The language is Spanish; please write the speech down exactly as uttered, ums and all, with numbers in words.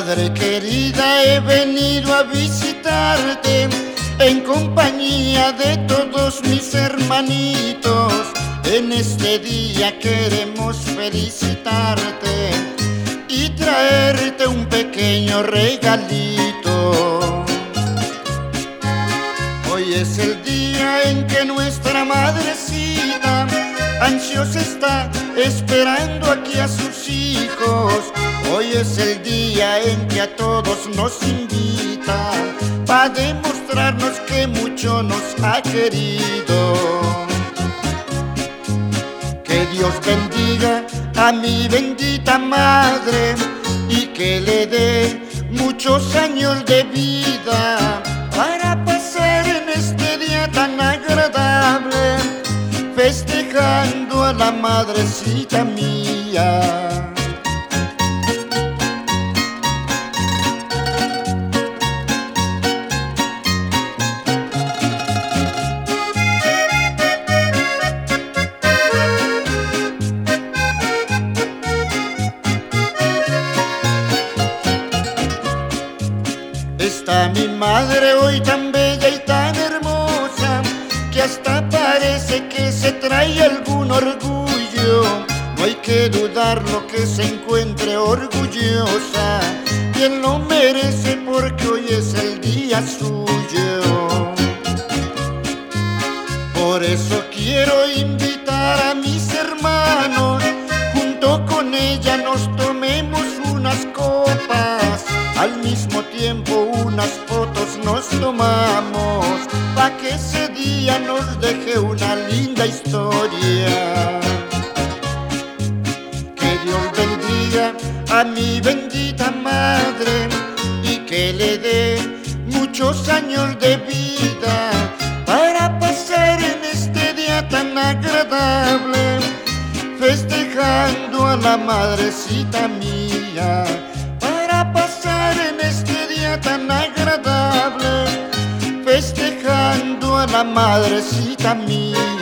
Madre querida, he venido a visitarte en compañía de todos mis hermanitos. En este día queremos felicitarte y traerte un pequeño regalito. Hoy es el día en que nuestra madrecita ansiosa está esperando aquí a sus hijos. Hoy es el día en que a todos nos invita para demostrarnos que mucho nos ha querido. Que Dios bendiga a mi bendita madre y que le dé muchos años de vida para pasar en este día tan agradable, festejando a la madrecita mía. Está mi madre hoy tan bella y tan hermosa que hasta parece que se trae algún orgullo. No hay que dudarlo que se encuentre orgullosa, quien lo merece porque hoy es el día suyo. Por eso quiero invitar a mis hermanos, junto con ella nos tomemos unas copas, al mismo tiempo unas fotos nos tomamos, pa' que ese día nos deje una linda historia. Que Dios bendiga a mi bendita madre y que le dé muchos años de vida para pasar en este día tan agradable, festejando a la madrecita mía. Para pasar en este día tan agradable, festejando a la madrecita mía.